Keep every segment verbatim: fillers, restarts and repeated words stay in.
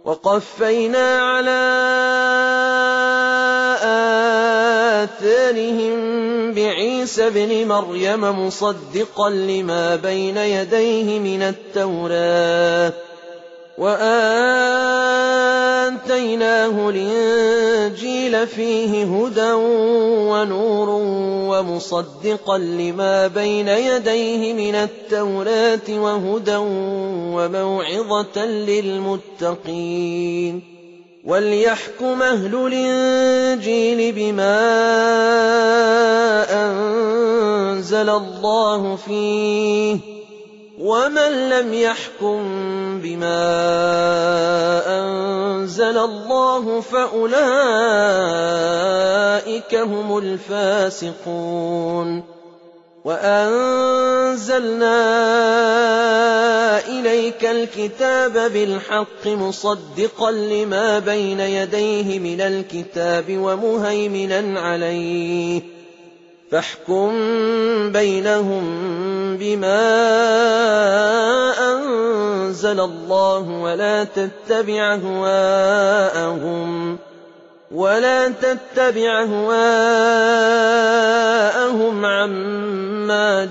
وَقَفَّيْنَا عَلَىٰ آثَارِهِم بِعِيسَى ابْنِ مَرْيَمَ مُصَدِّقًا لِّمَا بَيْنَ يَدَيْهِ مِنَ التَّوْرَاةِ وَآتَيْنَاهُ الْإِنجِيلَ فِيهِ هُدًى وَنُورٌ وَمُصَدِّقًا لِّمَا بَيْنَ يَدَيْهِ مِنَ التَّوْرَاةِ وَهُدًى وَمَوْعِظَةً لِّلْمُتَّقِينَ وَلْيَحْكُمْ أَهْلُ الْإِنجِيلِ بِمَا أَنزَلَ اللَّهُ فِيهِ ۚ وَمَن لَّمْ يَحْكُم بِمَا أَنزَلَ اللَّهُ فَأُولَٰئِكَ هُمُ الْفَاسِقُونَ وَأَنزَلْنَا إِلَيْكَ الْكِتَابَ بِالْحَقِّ مُصَدِّقًا لِّمَا بَيْنَ يَدَيْهِ مِنَ الْكِتَابِ وَمُهَيْمِنًا عَلَيْهِ ۖ فاحكم بينهم بما أنزل الله ولا تتبع أهواءهم ولا تتبع أهواءهم عما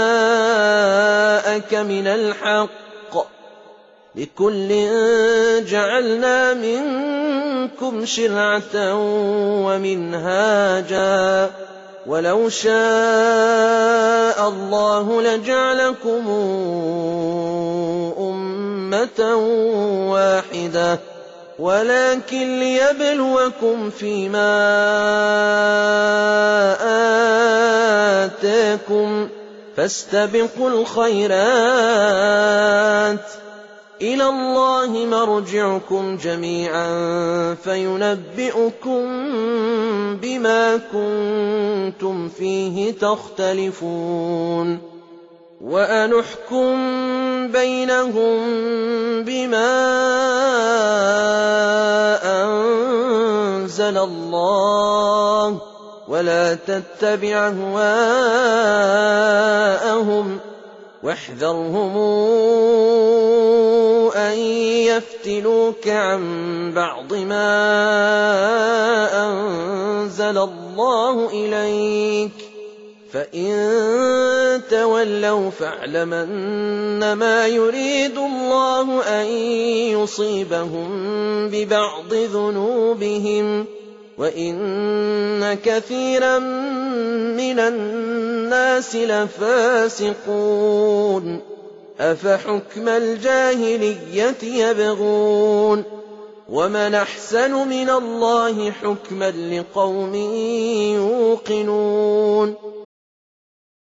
جاءك من الحق، لكل جعلنا منكم شرعة ومنهاجا، وَلَوْ شَاءَ اللَّهُ لَجَعَلَكُمْ أُمَّةً وَاحِدَةً وَلَٰكِن لِّيَبْلُوَكُمْ فِيمَا آتَاكُمْ ۖ فَاسْتَبِقُوا الْخَيْرَاتِ ۚ إِلَى اللَّهِ مَرْجِعُكُمْ جَمِيعًا فَيُنَبِّئُكُم بِمَا كُنتُمْ فِيهِ تَخْتَلِفُونَ وَأَنِ احْكُم بَيْنَهُم بِمَا أَنزَلَ اللَّهُ وَلَا تَتَّبِعْ أَهْوَاءَهُمْ وَاحْذَرْهُمْ أَن يَفْتِنُوكَ عَن بَعْضِ مَا أَنزَلَ اللَّهُ إِلَيْكَ ۖ فَإِن تَوَلَّوْا فَاعْلَمْ أَنَّمَا يُرِيدُ اللَّهُ أَن يُصِيبَهُم بِبَعْضِ ذُنُوبِهِمْ ۗ وَإِنَّ كَثِيرًا مِّنَ النَّاسِ لَفَاسِقُونَ أَفَحُكْمَ الْجَاهِلِيَّةِ يَبْغُونَ وَمَنْ أَحْسَنُ مِنَ اللَّهِ حُكْمًا لِّقَوْمٍ يُوقِنُونَ